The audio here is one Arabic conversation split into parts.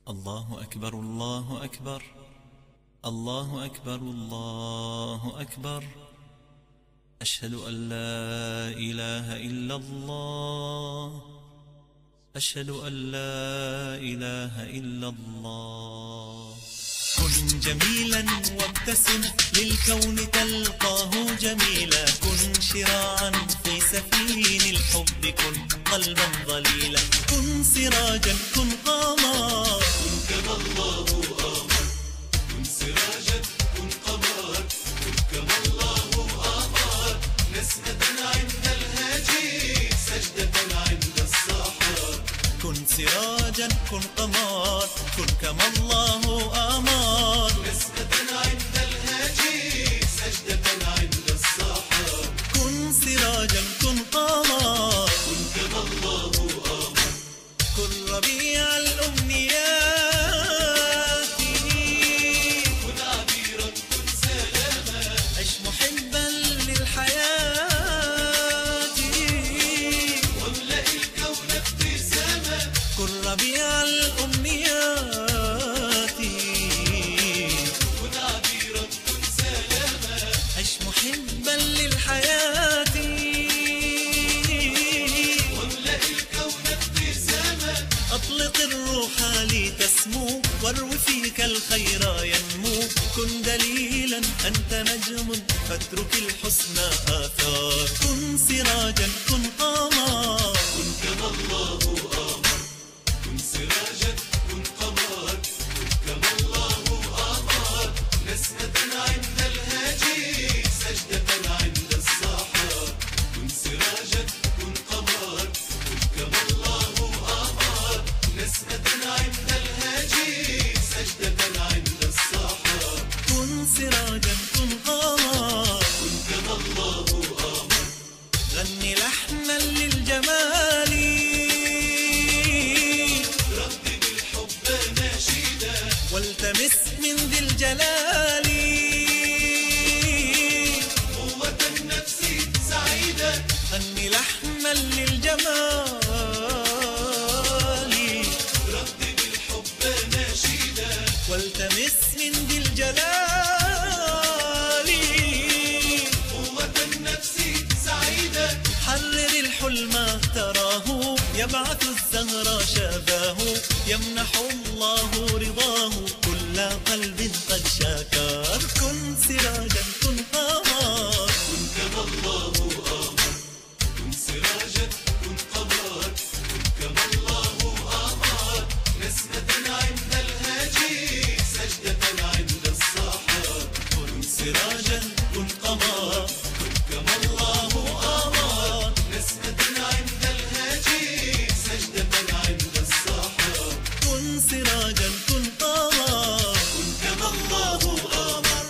الله أكبر الله أكبر الله أكبر الله أكبر. أشهد أن لا إله إلا الله، أشهد أن لا إله إلا الله. كن جميلا وابتسم للكون تلقاه جميلا، كن شراعا في سفين الحب، كن قلبا ظليلا، كن سراجا كن قمر، كن كما الله أمر، كن سراجا كن قمر، كن كما الله أمر. نسمة عند الهاجي، سجدة عند السحر، كن سراجا كن قمر، كن كما الله أمر. نسمة عند الهاجي، سجدة عند السحر، كن سراجا كن قمر، كن كما الله أمر. كن ربيع الأمنيات، كن عبيرا كن سلاما، عش محبا للحياة، واملأ الكون ابتساما. كن ربيع الأمنيات، كن عبيرا كن سلاما، عش محبا للحياة، واملأ الكون ابتساما. أطلق الروح لتسمو، واروي فيك الخير ينمو. كن دليلا أنت نجم، فاترك الحسنى آثار. كن سراجا كن قمر، كن كما الله أمر، كن سراجا كن قمر، كن كما الله أمر. نسمة عند الهاجي، سجدة عند السحر، كن سراجا كن قمر، كن كما الله أمر. نسمة عند الهاجي، سجدة عند السحر، كن سراجا كن قمر. كن كما الله أمر. غني لحنا للجمال، ردد الحب ناشدا، والتمس من ذي الجلال. قوة النفس سعيدة، غني لحنا للجمال، ردد الحب ناشدا، والتمس من ذي الجلال. قوة النفس سعيدة، حرر الحلم تراه، يبعث الزهر شاباه. يمنح الله رضاه كل قلب قد شاكر. كن سراجا كن قمر، كن كما الله أمر، كن سراجا كن قمر، كن كما الله أمر. نسمة عند الهاجي، سجدة عند السحر، كن سراجا كن قمر، كن كما الله أمر. نسمة عند الهاجي، سجدة عند السحر، كن سراجا كن قمر، كن كما الله أمر.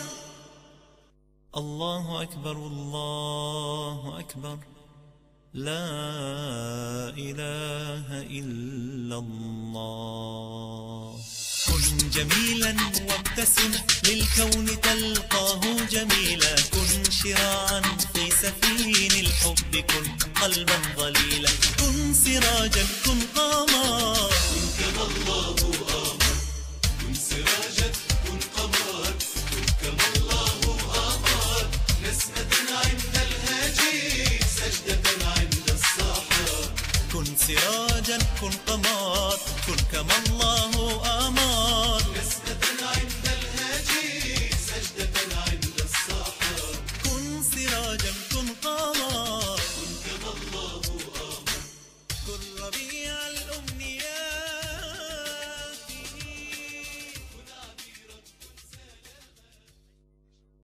الله أكبر الله أكبر. لا إله إلا الله. كن جميلا وابتسم للكون تلقاه جميلا، كن شراعا في سفين الحب، كن قلبا ظليلا، كن سراجا كن قمر. كن كما الله أمر، كن سراجا كن قمر، كن كما الله أمر. نسمة عند الهاجي، سجدة عند السحر، كن سراجا كن قمر، كن كما